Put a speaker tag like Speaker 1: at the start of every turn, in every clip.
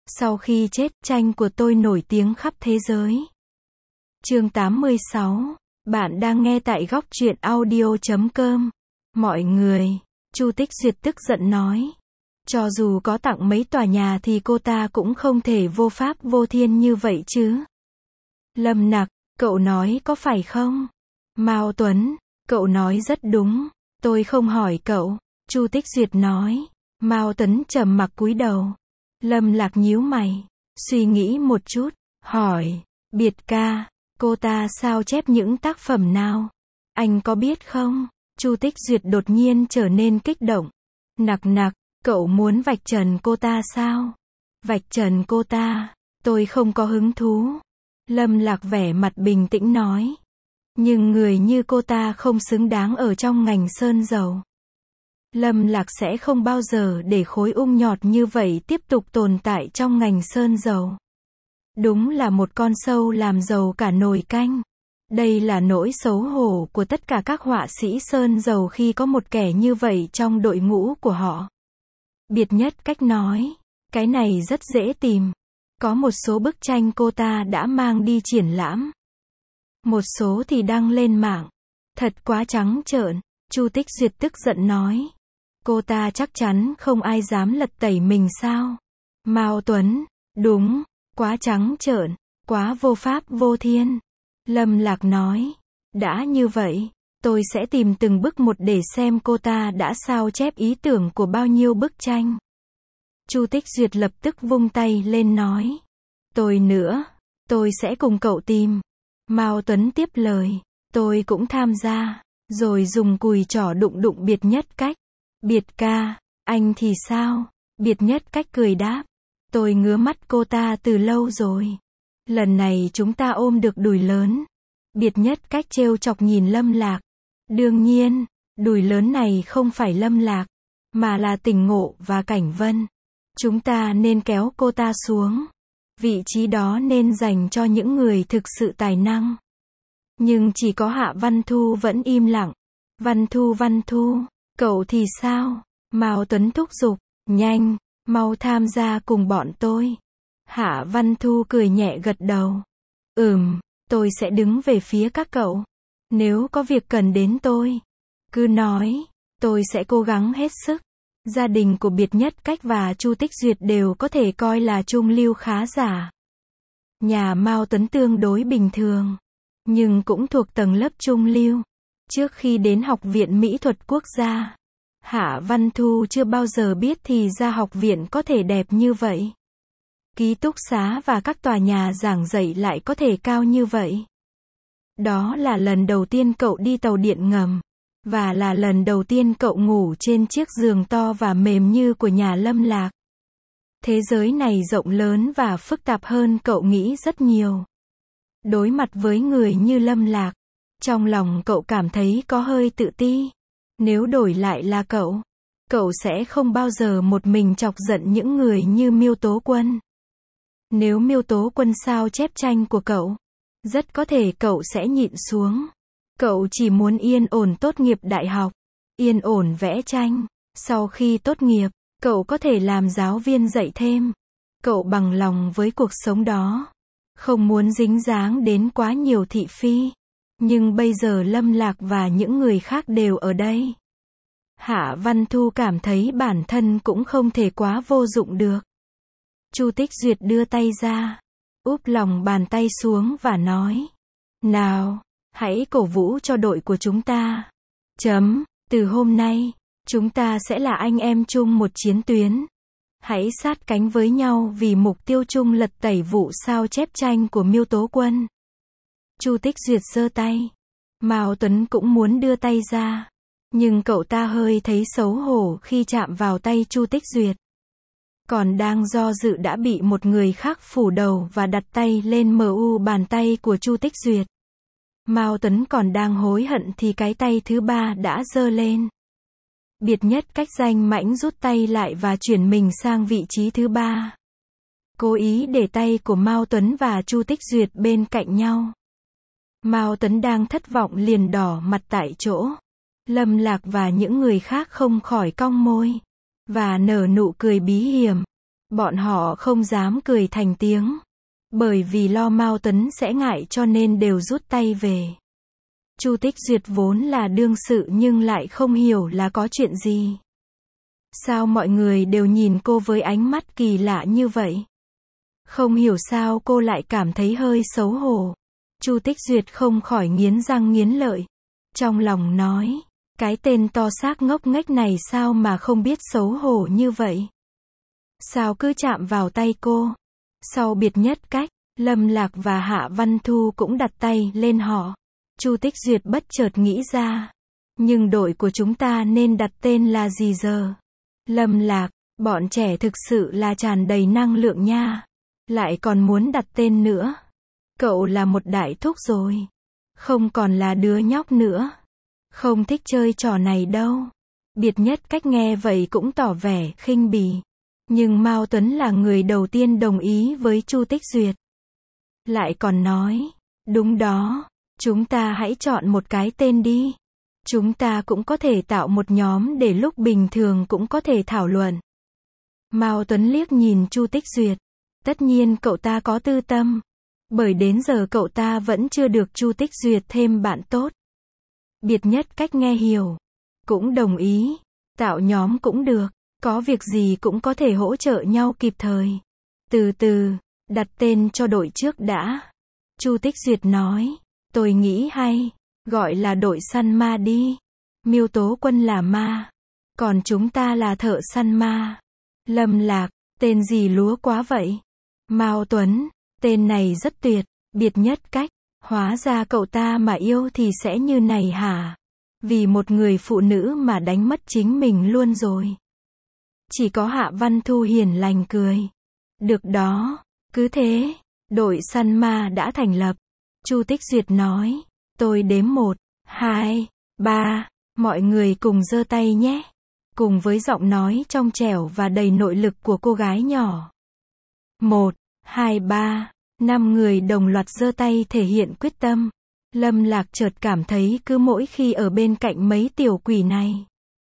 Speaker 1: Sau khi chết, tranh của tôi nổi tiếng khắp thế giới. Chương 86. Bạn đang nghe tại góc truyện audio.com. Mọi người, Chu Tích Duyệt tức giận nói. Cho dù có tặng mấy tòa nhà thì cô ta cũng không thể vô pháp vô thiên như vậy chứ. Lâm Nặc, cậu nói có phải không? Mao Tuấn, cậu nói rất đúng. Tôi không hỏi cậu, Chu Tích Duyệt nói. Mao Tuấn trầm mặc cúi đầu. Lâm Lạc nhíu mày, suy nghĩ một chút, hỏi, Biệt ca, cô ta sao chép những tác phẩm nào? Anh có biết không? Chu Tích Duyệt đột nhiên trở nên kích động. Nặc, cậu muốn vạch trần cô ta sao? Vạch trần cô ta, tôi không có hứng thú. Lâm Lạc vẻ mặt bình tĩnh nói. Nhưng người như cô ta không xứng đáng ở trong ngành sơn dầu. Lâm Lạc sẽ không bao giờ để khối ung nhọt như vậy tiếp tục tồn tại trong ngành sơn dầu. Đúng là một con sâu làm dầu cả nồi canh. Đây là nỗi xấu hổ của tất cả các họa sĩ sơn dầu khi có một kẻ như vậy trong đội ngũ của họ. Biệt Nhất Cách nói, cái này rất dễ tìm. Có một số bức tranh cô ta đã mang đi triển lãm. Một số thì đăng lên mạng. Thật quá trắng trợn, Chu Tích Duyệt tức giận nói. Cô ta chắc chắn không ai dám lật tẩy mình sao? Mao Tuấn, đúng, quá trắng trợn, quá vô pháp vô thiên. Lâm Lạc nói, đã như vậy, tôi sẽ tìm từng bức một để xem cô ta đã sao chép ý tưởng của bao nhiêu bức tranh. Chu Tích Duyệt lập tức vung tay lên nói, tôi nữa, tôi sẽ cùng cậu tìm. Mao Tuấn tiếp lời, tôi cũng tham gia, rồi dùng cùi trỏ đụng Biệt Nhất Cách. Biệt ca, anh thì sao? Biệt Nhất Cách cười đáp, tôi ngứa mắt cô ta từ lâu rồi. Lần này chúng ta ôm được đùi lớn. Biệt Nhất Cách trêu chọc nhìn Lâm Lạc. Đương nhiên, đùi lớn này không phải Lâm Lạc, mà là Tình Ngộ và Cảnh Vân. Chúng ta nên kéo cô ta xuống. Vị trí đó nên dành cho những người thực sự tài năng. Nhưng chỉ có Hạ Văn Thu vẫn im lặng. Văn Thu, cậu thì sao? Mao Tuấn thúc giục, nhanh, mau tham gia cùng bọn tôi. Hạ Văn Thu cười nhẹ gật đầu. Tôi sẽ đứng về phía các cậu. Nếu có việc cần đến tôi, cứ nói, tôi sẽ cố gắng hết sức. Gia đình của Biệt Nhất Cách và Chu Tích Duyệt đều có thể coi là trung lưu khá giả. Nhà Mao Tuấn tương đối bình thường, nhưng cũng thuộc tầng lớp trung lưu. Trước khi đến Học viện Mỹ thuật Quốc gia, Hạ Văn Thu chưa bao giờ biết thì ra học viện có thể đẹp như vậy. Ký túc xá và các tòa nhà giảng dạy lại có thể cao như vậy. Đó là lần đầu tiên cậu đi tàu điện ngầm, và là lần đầu tiên cậu ngủ trên chiếc giường to và mềm như của nhà Lâm Lạc. Thế giới này rộng lớn và phức tạp hơn cậu nghĩ rất nhiều. Đối mặt với người như Lâm Lạc, trong lòng cậu cảm thấy có hơi tự ti. Nếu đổi lại là cậu sẽ không bao giờ một mình chọc giận những người như Miêu Tố Quân. Nếu Miêu Tố Quân sao chép tranh của cậu, rất có thể cậu sẽ nhịn xuống. Cậu chỉ muốn yên ổn tốt nghiệp đại học, yên ổn vẽ tranh. Sau khi tốt nghiệp, cậu có thể làm giáo viên dạy thêm. Cậu bằng lòng với cuộc sống đó, không muốn dính dáng đến quá nhiều thị phi. Nhưng bây giờ Lâm Lạc và những người khác đều ở đây. Hạ Văn Thu cảm thấy bản thân cũng không thể quá vô dụng được. Chu Tích Duyệt đưa tay ra, úp lòng bàn tay xuống và nói, nào, hãy cổ vũ cho đội của chúng ta. Từ hôm nay, chúng ta sẽ là anh em chung một chiến tuyến. Hãy sát cánh với nhau vì mục tiêu chung lật tẩy vụ sao chép tranh của Miêu Tố Quân. Chu Tích Duyệt giơ tay. Mao Tuấn cũng muốn đưa tay ra, nhưng cậu ta hơi thấy xấu hổ khi chạm vào tay Chu Tích Duyệt. Còn đang do dự đã bị một người khác phủ đầu và đặt tay lên bàn tay của Chu Tích Duyệt. Mao Tuấn còn đang hối hận thì cái tay thứ ba đã giơ lên. Biệt Nhất Cách danh mãnh rút tay lại và chuyển mình sang vị trí thứ ba. Cố ý để tay của Mao Tuấn và Chu Tích Duyệt bên cạnh nhau. Mao Tuấn đang thất vọng liền đỏ mặt tại chỗ. Lâm Lạc và những người khác không khỏi cong môi và nở nụ cười bí hiểm. Bọn họ không dám cười thành tiếng. Bởi vì lo Mao Tuấn sẽ ngại cho nên đều rút tay về. Chu Tích Duyệt vốn là đương sự nhưng lại không hiểu là có chuyện gì. Sao mọi người đều nhìn cô với ánh mắt kỳ lạ như vậy? Không hiểu sao cô lại cảm thấy hơi xấu hổ. Chu Tích Duyệt không khỏi nghiến răng nghiến lợi. Trong lòng nói, cái tên to xác ngốc nghếch này sao mà không biết xấu hổ như vậy? Sao cứ chạm vào tay cô? Sau biệt nhất cách, Lâm Lạc và Hạ Văn Thu cũng đặt tay lên họ. Chu Tích Duyệt bất chợt nghĩ ra. Nhưng đội của chúng ta nên đặt tên là gì giờ? Lâm Lạc, bọn trẻ thực sự là tràn đầy năng lượng nha. Lại còn muốn đặt tên nữa. Cậu là một đại thúc rồi. Không còn là đứa nhóc nữa. Không thích chơi trò này đâu. Biệt nhất cách nghe vậy cũng tỏ vẻ khinh bỉ. Nhưng Mao Tuấn là người đầu tiên đồng ý với Chu Tích Duyệt. Lại còn nói, đúng đó, chúng ta hãy chọn một cái tên đi. Chúng ta cũng có thể tạo một nhóm để lúc bình thường cũng có thể thảo luận. Mao Tuấn liếc nhìn Chu Tích Duyệt. Tất nhiên cậu ta có tư tâm. Bởi đến giờ cậu ta vẫn chưa được Chu Tích Duyệt thêm bạn tốt. Biệt nhất cách nghe hiểu. Cũng đồng ý. Tạo nhóm cũng được. Có việc gì cũng có thể hỗ trợ nhau kịp thời. Từ từ, đặt tên cho đội trước đã. Chu Tích Duyệt nói. Tôi nghĩ hay. Gọi là đội săn ma đi. Miêu Tố Quân là ma. Còn chúng ta là thợ săn ma. Lâm Lạc, tên gì lúa quá vậy? Mao Tuấn, tên này rất tuyệt. Biệt nhất cách, hóa ra cậu ta mà yêu thì sẽ như này hả? Vì một người phụ nữ mà đánh mất chính mình luôn rồi. Chỉ có Hạ Văn Thu hiền lành cười. Được đó, cứ thế, đội săn ma đã thành lập. Chu Tích Duyệt nói, tôi đếm 1, 2, 3, mọi người cùng giơ tay nhé. Cùng với giọng nói trong trẻo và đầy nội lực của cô gái nhỏ. 1, 2, 3, 5 người đồng loạt giơ tay thể hiện quyết tâm. Lâm Lạc chợt cảm thấy cứ mỗi khi ở bên cạnh mấy tiểu quỷ này,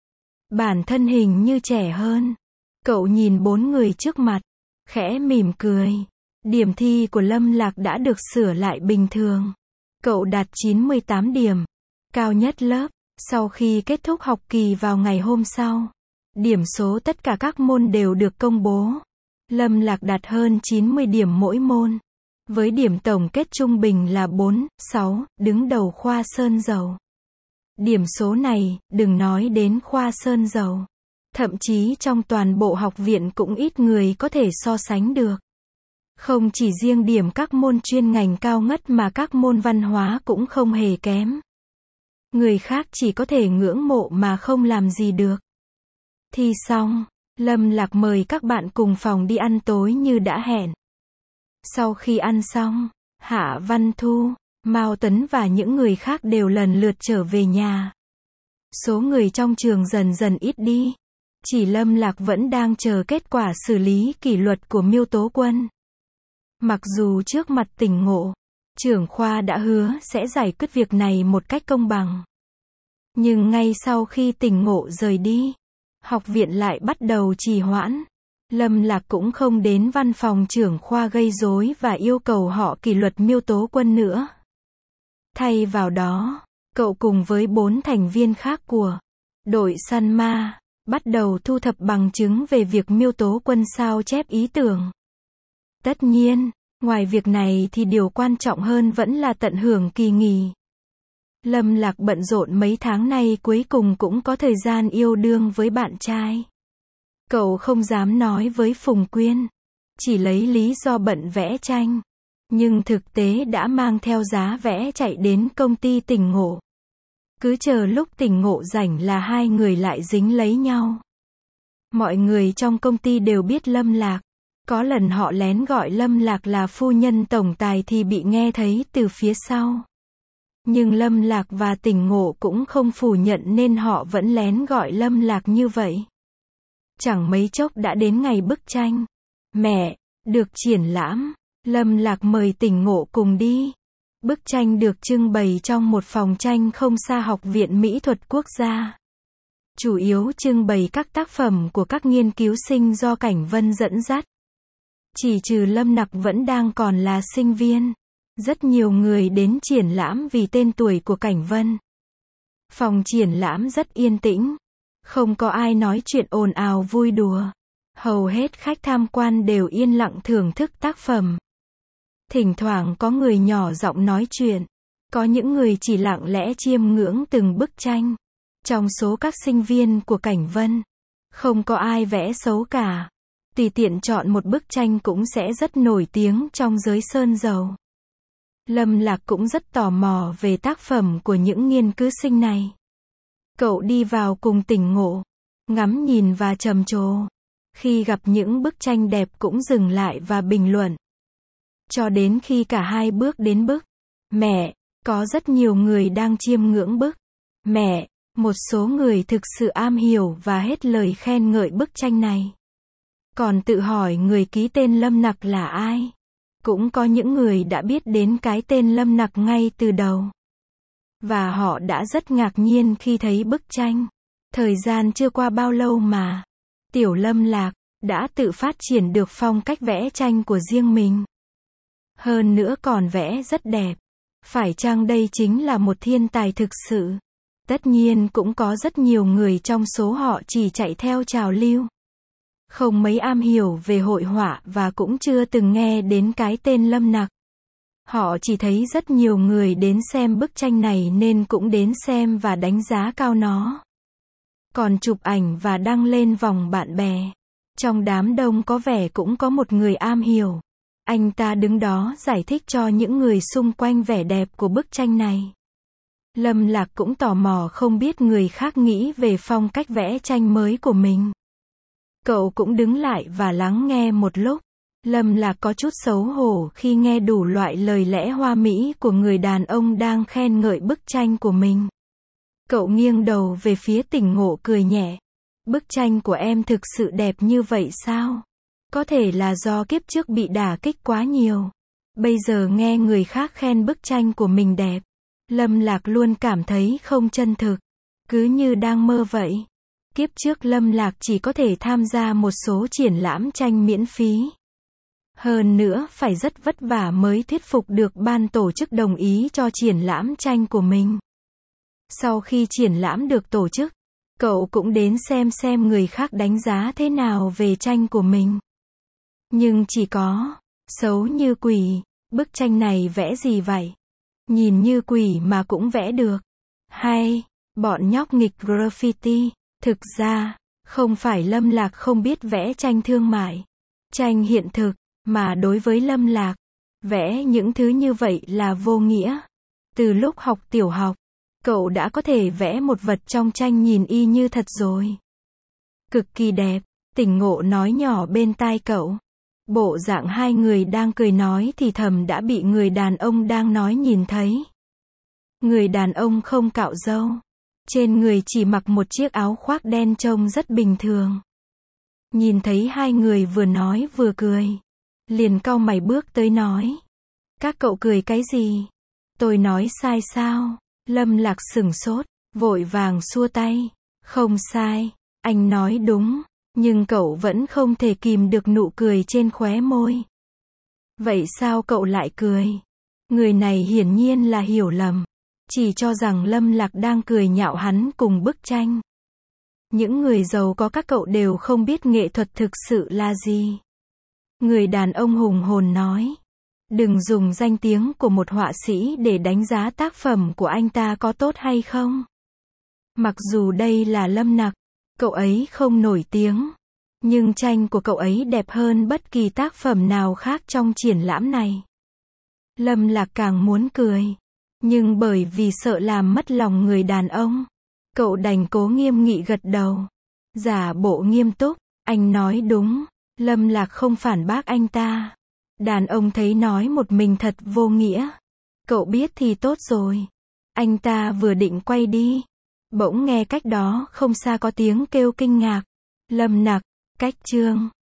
Speaker 1: bản thân hình như trẻ hơn. Cậu nhìn 4 người trước mặt, khẽ mỉm cười. Điểm thi của Lâm Lạc đã được sửa lại bình thường. Cậu đạt 98 điểm, cao nhất lớp. Sau khi kết thúc học kỳ vào ngày hôm sau, điểm số tất cả các môn đều được công bố. Lâm Lạc đạt hơn 90 điểm mỗi môn. Với điểm tổng kết trung bình là 4, 6, đứng đầu khoa sơn dầu. Điểm số này, đừng nói đến khoa sơn dầu. Thậm chí trong toàn bộ học viện cũng ít người có thể so sánh được. Không chỉ riêng điểm các môn chuyên ngành cao ngất mà các môn văn hóa cũng không hề kém. Người khác chỉ có thể ngưỡng mộ mà không làm gì được. Thi xong, Lâm Lạc mời các bạn cùng phòng đi ăn tối như đã hẹn. Sau khi ăn xong, Hạ Văn Thu, Mao Tuấn và những người khác đều lần lượt trở về nhà. Số người trong trường dần dần ít đi. Chỉ Lâm Lạc vẫn đang chờ kết quả xử lý kỷ luật của Miêu Tố Quân. Mặc dù trước mặt Tỉnh Ngộ, trưởng khoa đã hứa sẽ giải quyết việc này một cách công bằng. Nhưng ngay sau khi Tỉnh Ngộ rời đi, học viện lại bắt đầu trì hoãn. Lâm Lạc cũng không đến văn phòng trưởng khoa gây rối và yêu cầu họ kỷ luật Miêu Tố Quân nữa. Thay vào đó, cậu cùng với 4 thành viên khác của đội săn ma, bắt đầu thu thập bằng chứng về việc Miêu Tố Quân sao chép ý tưởng. Tất nhiên, ngoài việc này thì điều quan trọng hơn vẫn là tận hưởng kỳ nghỉ. Lâm Lạc bận rộn mấy tháng nay cuối cùng cũng có thời gian yêu đương với bạn trai. Cậu không dám nói với Phùng Quyên, chỉ lấy lý do bận vẽ tranh. Nhưng thực tế đã mang theo giá vẽ chạy đến công ty Tỉnh Ngộ. Cứ chờ lúc Tỉnh Ngộ rảnh là hai người lại dính lấy nhau. Mọi người trong công ty đều biết Lâm Lạc. Có lần họ lén gọi Lâm Lạc là phu nhân tổng tài thì bị nghe thấy từ phía sau. Nhưng Lâm Lạc và Tỉnh Ngộ cũng không phủ nhận nên họ vẫn lén gọi Lâm Lạc như vậy. Chẳng mấy chốc đã đến ngày bức tranh. Mẹ, được triển lãm. Lâm Lạc mời Tỉnh Ngộ cùng đi. Bức tranh được trưng bày trong một phòng tranh không xa Học viện Mỹ thuật Quốc gia. Chủ yếu trưng bày các tác phẩm của các nghiên cứu sinh do Cảnh Vân dẫn dắt. Chỉ trừ Lâm Nặc vẫn đang còn là sinh viên. Rất nhiều người đến triển lãm vì tên tuổi của Cảnh Vân. Phòng triển lãm rất yên tĩnh. Không có ai nói chuyện ồn ào vui đùa. Hầu hết khách tham quan đều yên lặng thưởng thức tác phẩm. Thỉnh thoảng có người nhỏ giọng nói chuyện. Có những người chỉ lặng lẽ chiêm ngưỡng từng bức tranh. Trong số các sinh viên của Cảnh Vân, không có ai vẽ xấu cả. Tùy tiện chọn một bức tranh cũng sẽ rất nổi tiếng trong giới sơn dầu. Lâm Lạc cũng rất tò mò về tác phẩm của những nghiên cứu sinh này. Cậu đi vào cùng Tỉnh Ngộ, ngắm nhìn và trầm trồ. Khi gặp những bức tranh đẹp cũng dừng lại và bình luận. Cho đến khi cả hai bước đến bức. Mẹ, có rất nhiều người đang chiêm ngưỡng bức. Mẹ, một số người thực sự am hiểu và hết lời khen ngợi bức tranh này. Còn tự hỏi người ký tên Lâm Nặc là ai? Cũng có những người đã biết đến cái tên Lâm Nặc ngay từ đầu. Và họ đã rất ngạc nhiên khi thấy bức tranh. Thời gian chưa qua bao lâu mà Tiểu Lâm Lạc đã tự phát triển được phong cách vẽ tranh của riêng mình. Hơn nữa còn vẽ rất đẹp. Phải chăng đây chính là một thiên tài thực sự? Tất nhiên cũng có rất nhiều người trong số họ chỉ chạy theo trào lưu. Không mấy am hiểu về hội họa và cũng chưa từng nghe đến cái tên Lâm Nặc. Họ chỉ thấy rất nhiều người đến xem bức tranh này nên cũng đến xem và đánh giá cao nó. Còn chụp ảnh và đăng lên vòng bạn bè. Trong đám đông có vẻ cũng có một người am hiểu. Anh ta đứng đó giải thích cho những người xung quanh vẻ đẹp của bức tranh này. Lâm Lạc cũng tò mò không biết người khác nghĩ về phong cách vẽ tranh mới của mình. Cậu cũng đứng lại và lắng nghe một lúc. Lâm Lạc có chút xấu hổ khi nghe đủ loại lời lẽ hoa mỹ của người đàn ông đang khen ngợi bức tranh của mình. Cậu nghiêng đầu về phía Tỉnh Ngộ cười nhẹ. Bức tranh của em thực sự đẹp như vậy sao? Có thể là do kiếp trước bị đả kích quá nhiều. Bây giờ nghe người khác khen bức tranh của mình đẹp. Lâm Lạc luôn cảm thấy không chân thực. Cứ như đang mơ vậy. Kiếp trước Lâm Lạc chỉ có thể tham gia một số triển lãm tranh miễn phí. Hơn nữa phải rất vất vả mới thuyết phục được ban tổ chức đồng ý cho triển lãm tranh của mình. Sau khi triển lãm được tổ chức, cậu cũng đến xem người khác đánh giá thế nào về tranh của mình. Nhưng chỉ có, xấu như quỷ, bức tranh này vẽ gì vậy? Nhìn như quỷ mà cũng vẽ được. Hay, bọn nhóc nghịch graffiti. Thực ra, không phải Lâm Lạc không biết vẽ tranh thương mại, tranh hiện thực, mà đối với Lâm Lạc, vẽ những thứ như vậy là vô nghĩa. Từ lúc học tiểu học, cậu đã có thể vẽ một vật trong tranh nhìn y như thật rồi. Cực kỳ đẹp, Tỉnh Ngộ nói nhỏ bên tai cậu. Bộ dạng hai người đang cười nói thì thầm đã bị người đàn ông đang nói nhìn thấy. Người đàn ông không cạo râu. Trên người chỉ mặc một chiếc áo khoác đen trông rất bình thường. Nhìn thấy hai người vừa nói vừa cười. Liền cau mày bước tới nói. Các cậu cười cái gì? Tôi nói sai sao? Lâm Lạc sửng sốt, vội vàng xua tay. Không sai, anh nói đúng. Nhưng cậu vẫn không thể kìm được nụ cười trên khóe môi. Vậy sao cậu lại cười? Người này hiển nhiên là hiểu lầm. Chỉ cho rằng Lâm Lạc đang cười nhạo hắn cùng bức tranh. Những người giàu có các cậu đều không biết nghệ thuật thực sự là gì. Người đàn ông hùng hồn nói. Đừng dùng danh tiếng của một họa sĩ để đánh giá tác phẩm của anh ta có tốt hay không. Mặc dù đây là Lâm Nặc, cậu ấy không nổi tiếng. Nhưng tranh của cậu ấy đẹp hơn bất kỳ tác phẩm nào khác trong triển lãm này. Lâm Lạc càng muốn cười. Nhưng bởi vì sợ làm mất lòng người đàn ông, cậu đành cố nghiêm nghị gật đầu. Giả bộ nghiêm túc, anh nói đúng. Lâm Lạc không phản bác anh ta. Đàn ông thấy nói một mình thật vô nghĩa. Cậu biết thì tốt rồi. Anh ta vừa định quay đi. Bỗng nghe cách đó không xa có tiếng kêu kinh ngạc. Lâm Nặc, cách chương.